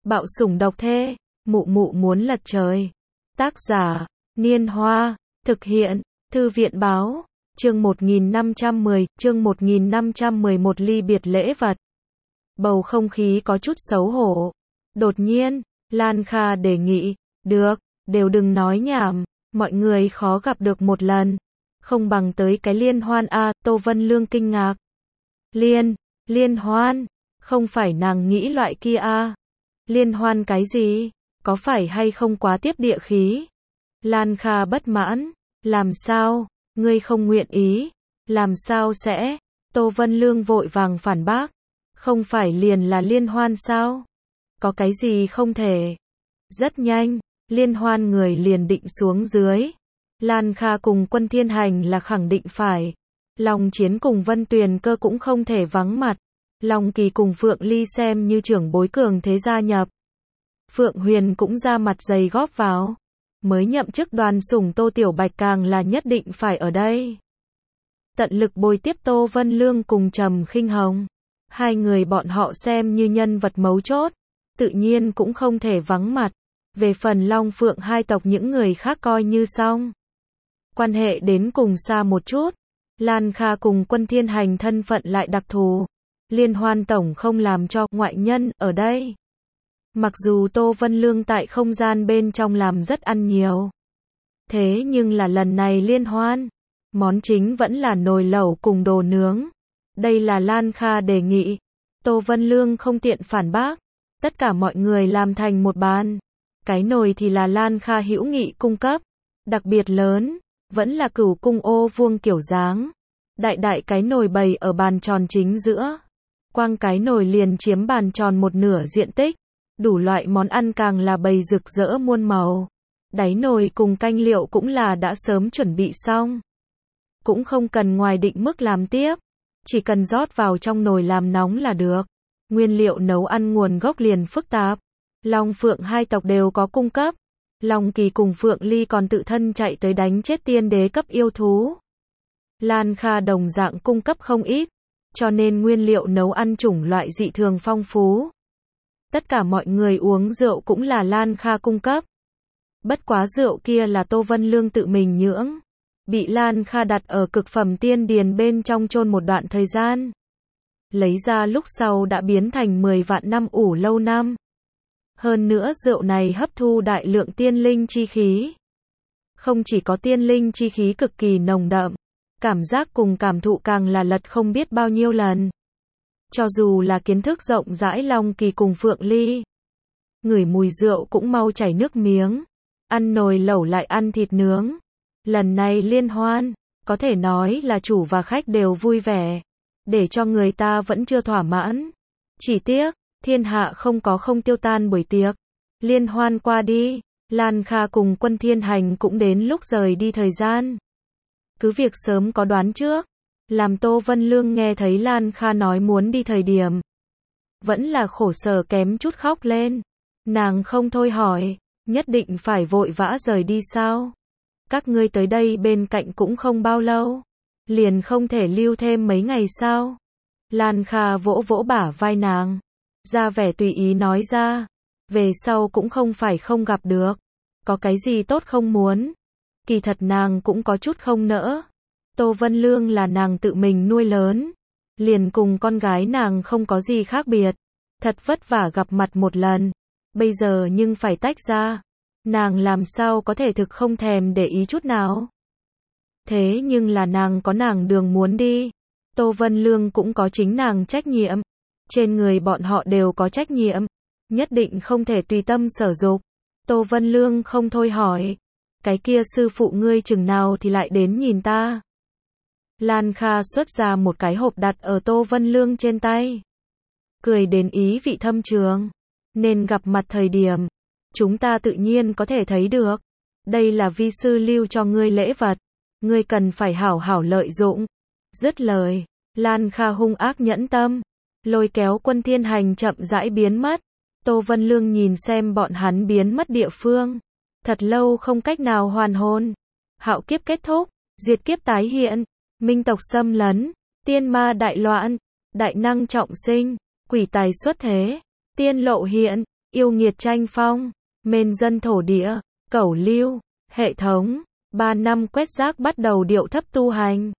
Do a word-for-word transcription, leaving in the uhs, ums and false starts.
Bạo sủng độc thê, mụ mụ muốn lật trời. Tác giả, Niên Hoa, thực hiện, Thư viện báo, chương một nghìn năm trăm mười, chương một nghìn năm trăm mười một ly biệt lễ vật. Bầu không khí có chút xấu hổ. Đột nhiên, Lan Kha đề nghị, được, đều đừng nói nhảm, mọi người khó gặp được một lần. Không bằng tới cái liên hoan a, Tô Vân Lương kinh ngạc. Liên, liên hoan, không phải nàng nghĩ loại kia a. Liên hoan cái gì, có phải hay không quá tiếp địa khí? Lan Kha bất mãn, làm sao, ngươi không nguyện ý, làm sao sẽ? Tô Vân Lương vội vàng phản bác, không phải liền là liên hoan sao? Có cái gì không thể? Rất nhanh, liên hoan người liền định xuống dưới. Lan Kha cùng Quân Thiên Hành là khẳng định phải. Long Chiến cùng Vân Tuyền Cơ cũng không thể vắng mặt. Long Kỳ cùng Phượng Ly xem như trưởng bối cường thế gia nhập. Phượng Huyền cũng ra mặt dày góp vào. Mới nhậm chức đoàn sủng Tô Tiểu Bạch càng là nhất định phải ở đây. Tận lực bồi tiếp Tô Vân Lương cùng Trầm Khinh Hồng. Hai người bọn họ xem như nhân vật mấu chốt, tự nhiên cũng không thể vắng mặt. Về phần Long Phượng hai tộc những người khác coi như xong. Quan hệ đến cùng xa một chút. Lan Kha cùng Quân Thiên Hành thân phận lại đặc thù. Liên hoan tổng không làm cho ngoại nhân ở đây. Mặc dù Tô Vân Lương tại không gian bên trong làm rất ăn nhiều. Thế nhưng là lần này liên hoan, món chính vẫn là nồi lẩu cùng đồ nướng. Đây là Lan Kha đề nghị. Tô Vân Lương không tiện phản bác. Tất cả mọi người làm thành một bàn. Cái nồi thì là Lan Kha hữu nghị cung cấp. Đặc biệt lớn, vẫn là cửu cung ô vuông kiểu dáng. Đại đại cái nồi bày ở bàn tròn chính giữa. Quang cái nồi liền chiếm bàn tròn một nửa diện tích. Đủ loại món ăn càng là bày rực rỡ muôn màu. Đáy nồi cùng canh liệu cũng là đã sớm chuẩn bị xong. Cũng không cần ngoài định mức làm tiếp. Chỉ cần rót vào trong nồi làm nóng là được. Nguyên liệu nấu ăn nguồn gốc liền phức tạp. Long Phượng hai tộc đều có cung cấp. Long Kỳ cùng Phượng Ly còn tự thân chạy tới đánh chết tiên đế cấp yêu thú. Lan Kha đồng dạng cung cấp không ít. Cho nên nguyên liệu nấu ăn chủng loại dị thường phong phú. Tất cả mọi người uống rượu cũng là Lan Kha cung cấp. Bất quá rượu kia là Tô Vân Lương tự mình nhưỡng. Bị Lan Kha đặt ở cực phẩm tiên điền bên trong chôn một đoạn thời gian. Lấy ra lúc sau đã biến thành mười vạn năm ủ lâu năm. Hơn nữa rượu này hấp thu đại lượng tiên linh chi khí. Không chỉ có tiên linh chi khí cực kỳ nồng đậm. Cảm giác cùng cảm thụ càng là lật không biết bao nhiêu lần. Cho dù là kiến thức rộng rãi Long Kỳ cùng Phượng Ly. Ngửi mùi rượu cũng mau chảy nước miếng. Ăn nồi lẩu lại ăn thịt nướng. Lần này liên hoan, có thể nói là chủ và khách đều vui vẻ. Để cho người ta vẫn chưa thỏa mãn. Chỉ tiếc, thiên hạ không có không tiêu tan buổi tiệc. Liên hoan qua đi, Lan Kha cùng Quân Thiên Hành cũng đến lúc rời đi thời gian. Cứ việc sớm có đoán trước. Làm Tô Vân Lương nghe thấy Lan Kha nói muốn đi thời điểm. Vẫn là khổ sở kém chút khóc lên. Nàng không thôi hỏi, nhất định phải vội vã rời đi sao? Các ngươi tới đây bên cạnh cũng không bao lâu. Liền không thể lưu thêm mấy ngày sao? Lan Kha vỗ vỗ bả vai nàng. Ra vẻ tùy ý nói ra. Về sau cũng không phải không gặp được. Có cái gì tốt không muốn. Kỳ thật nàng cũng có chút không nỡ. Tô Vân Lương là nàng tự mình nuôi lớn. Liền cùng con gái nàng không có gì khác biệt. Thật vất vả gặp mặt một lần. Bây giờ nhưng phải tách ra. Nàng làm sao có thể thực không thèm để ý chút nào. Thế nhưng là nàng có nàng đường muốn đi. Tô Vân Lương cũng có chính nàng trách nhiệm. Trên người bọn họ đều có trách nhiệm. Nhất định không thể tùy tâm sở dục. Tô Vân Lương không thôi hỏi. Cái kia sư phụ ngươi chừng nào thì lại đến nhìn ta. Lan Kha xuất ra một cái hộp đặt ở Tô Vân Lương trên tay. Cười đến ý vị thâm trường. Nên gặp mặt thời điểm. Chúng ta tự nhiên có thể thấy được. Đây là vi sư lưu cho ngươi lễ vật. Ngươi cần phải hảo hảo lợi dụng. Dứt lời. Lan Kha hung ác nhẫn tâm. Lôi kéo Quân Thiên Hành chậm rãi biến mất. Tô Vân Lương nhìn xem bọn hắn biến mất địa phương. Thật lâu không cách nào hoàn hồn. Hạo kiếp kết thúc. Diệt kiếp tái hiện. Minh tộc xâm lấn. Tiên ma đại loạn. Đại năng trọng sinh. Quỷ tài xuất thế. Tiên lộ hiện. yêu nghiệt tranh phong, mên dân thổ địa, cẩu lưu, hệ thống, ba năm quét rác bắt đầu điệu thấp tu hành.